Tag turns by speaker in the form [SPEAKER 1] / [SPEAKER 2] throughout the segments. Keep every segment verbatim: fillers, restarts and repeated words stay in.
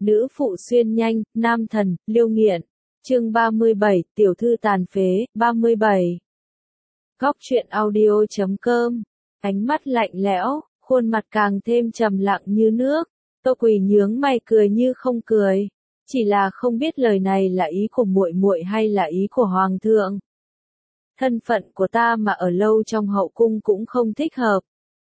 [SPEAKER 1] Nữ phụ xuyên nhanh, nam thần, liêu nghiện. Chương ba mươi bảy, tiểu thư tàn phế, ba mươi bảy. Góc truyện audio chấm com. Ánh mắt lạnh lẽo, khuôn mặt càng thêm trầm lặng như nước. Tô Quỳ nhướng mày cười như không cười, chỉ là không biết lời này là ý của muội muội hay là ý của hoàng thượng. Thân phận của ta mà ở lâu trong hậu cung cũng không thích hợp.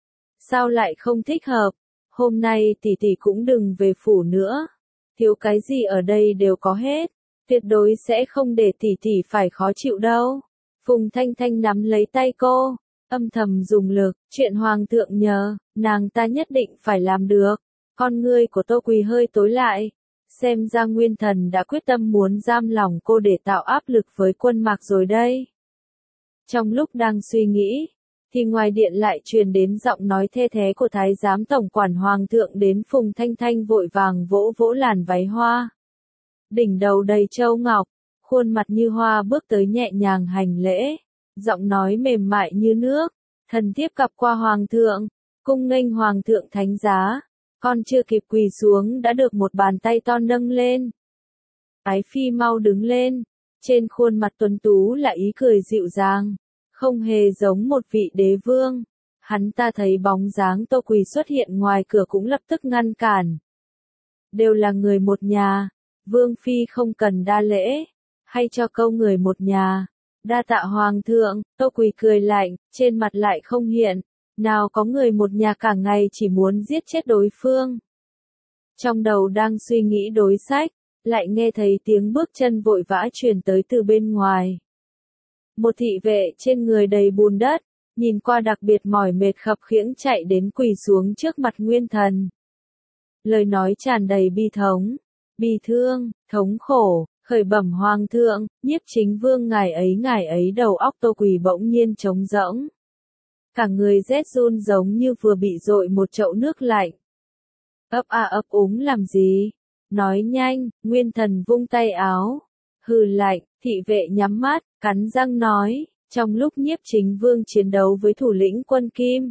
[SPEAKER 1] Sao lại không thích hợp? Hôm nay tỷ tỷ cũng đừng về phủ nữa. Thiếu cái gì ở đây đều có hết. Tuyệt đối sẽ không để tỷ tỷ phải khó chịu đâu. Phùng Thanh Thanh nắm lấy tay cô, âm thầm dùng lực, chuyện hoàng thượng nhờ, nàng ta nhất định phải làm được. Con ngươi của Tô Quỳ hơi tối lại, xem ra Nguyên Thần đã quyết tâm muốn giam lòng cô để tạo áp lực với Quân Mạc rồi đây. Trong lúc đang suy nghĩ, thì ngoài điện lại truyền đến giọng nói thê thé của Thái giám tổng quản hoàng thượng đến. Phùng Thanh Thanh vội vàng vỗ vỗ làn váy hoa. Đỉnh đầu đầy châu ngọc, khuôn mặt như hoa bước tới nhẹ nhàng hành lễ, giọng nói mềm mại như nước, thần thiếp gặp qua hoàng thượng, cung nghênh hoàng thượng thánh giá. Con chưa kịp quỳ xuống đã được một bàn tay to nâng lên. Ái phi mau đứng lên, trên khuôn mặt tuấn tú là ý cười dịu dàng, không hề giống một vị đế vương. Hắn ta thấy bóng dáng Tô Quỳ xuất hiện ngoài cửa cũng lập tức ngăn cản. Đều là người một nhà, vương phi không cần đa lễ, hay cho câu người một nhà. Đa tạ hoàng thượng. Tô Quỳ cười lạnh, trên mặt lại không hiện. Nào có người một nhà cả ngày chỉ muốn giết chết đối phương. Trong đầu đang suy nghĩ đối sách, lại nghe thấy tiếng bước chân vội vã truyền tới từ bên ngoài. Một thị vệ trên người đầy bùn đất, nhìn qua đặc biệt mỏi mệt khập khiễng chạy đến quỳ xuống trước mặt Nguyên Thần. Lời nói tràn đầy bi thống, bi thương, thống khổ, khởi bẩm hoàng thượng, Nhiếp Chính Vương ngài ấy ngài ấy. Đầu óc Tô Quỳ bỗng nhiên trống rỗng. Cả người rét run giống như vừa bị dội một chậu nước lạnh. Ấp a ấp úng làm gì? Nói nhanh. Nguyên Thần vung tay áo. Hừ lạnh. Thị vệ nhắm mắt, cắn răng nói, trong lúc Nhiếp Chính Vương chiến đấu với thủ lĩnh quân Kim.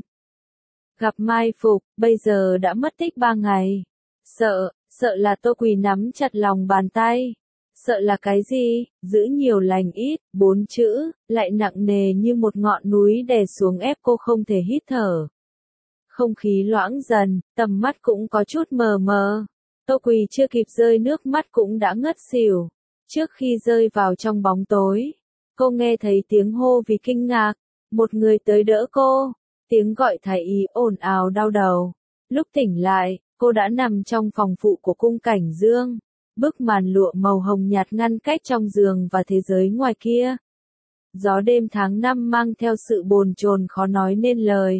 [SPEAKER 1] Gặp mai phục, bây giờ đã mất tích ba ngày. Sợ, sợ là Tô Quỳ nắm chặt lòng bàn tay. Sợ là cái gì? Giữ nhiều lành ít, bốn chữ, lại nặng nề như một ngọn núi đè xuống ép cô không thể hít thở. Không khí loãng dần, tầm mắt cũng có chút mờ mờ. Tô Quỳ chưa kịp rơi nước mắt cũng đã ngất xỉu. Trước khi rơi vào trong bóng tối, cô nghe thấy tiếng hô vì kinh ngạc. Một người tới đỡ cô, tiếng gọi thái y ồn ào đau đầu. Lúc tỉnh lại, cô đã nằm trong phòng phụ của cung Cảnh Dương. Bức màn lụa màu hồng nhạt ngăn cách trong giường và thế giới ngoài kia. Gió đêm tháng năm mang theo sự bồn chồn khó nói nên lời.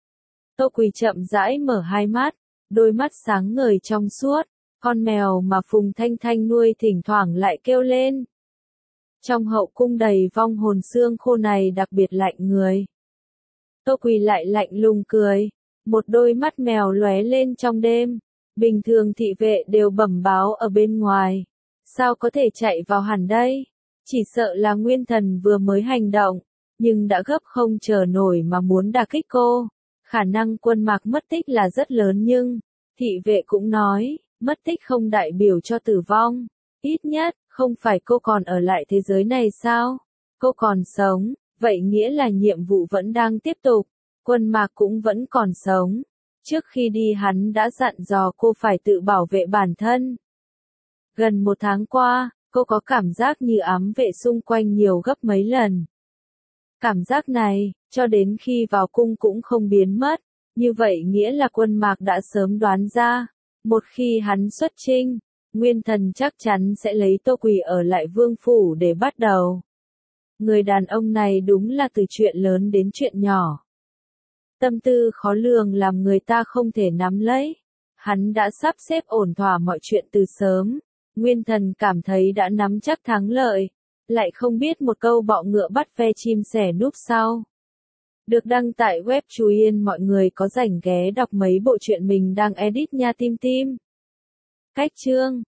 [SPEAKER 1] Tô Quỳ chậm rãi mở hai mắt, đôi mắt sáng ngời trong suốt. Con mèo mà Phùng Thanh Thanh nuôi thỉnh thoảng lại kêu lên. Trong hậu cung đầy vong hồn xương khô này đặc biệt lạnh người. Tô Quỳ lại lạnh lùng cười, một đôi mắt mèo lóe lên trong đêm. Bình thường thị vệ đều bẩm báo ở bên ngoài, sao có thể chạy vào hẳn đây? Chỉ sợ là Nguyên Thần vừa mới hành động, nhưng đã gấp không chờ nổi mà muốn đả kích cô. Khả năng Quân Mạc mất tích là rất lớn nhưng, thị vệ cũng nói, mất tích không đại biểu cho tử vong. Ít nhất, không phải cô còn ở lại thế giới này sao? Cô còn sống, vậy nghĩa là nhiệm vụ vẫn đang tiếp tục. Quân Mạc cũng vẫn còn sống. Trước khi đi hắn đã dặn dò cô phải tự bảo vệ bản thân. Gần một tháng qua, cô có cảm giác như ám vệ xung quanh nhiều gấp mấy lần. Cảm giác này, cho đến khi vào cung cũng không biến mất. Như vậy nghĩa là Quân Mạc đã sớm đoán ra. Một khi hắn xuất chinh, Nguyên Thần chắc chắn sẽ lấy Tô Quỳ ở lại vương phủ để bắt đầu. Người đàn ông này đúng là từ chuyện lớn đến chuyện nhỏ. Tâm tư khó lường làm người ta không thể nắm lấy. Hắn đã sắp xếp ổn thỏa mọi chuyện từ sớm. Nguyên Thần cảm thấy đã nắm chắc thắng lợi. Lại không biết một câu bọ ngựa bắt ve chim sẻ núp sau. Được đăng tại web Chú Yên, mọi người có rảnh ghé đọc mấy bộ truyện mình đang edit nha tim tim. Cách chương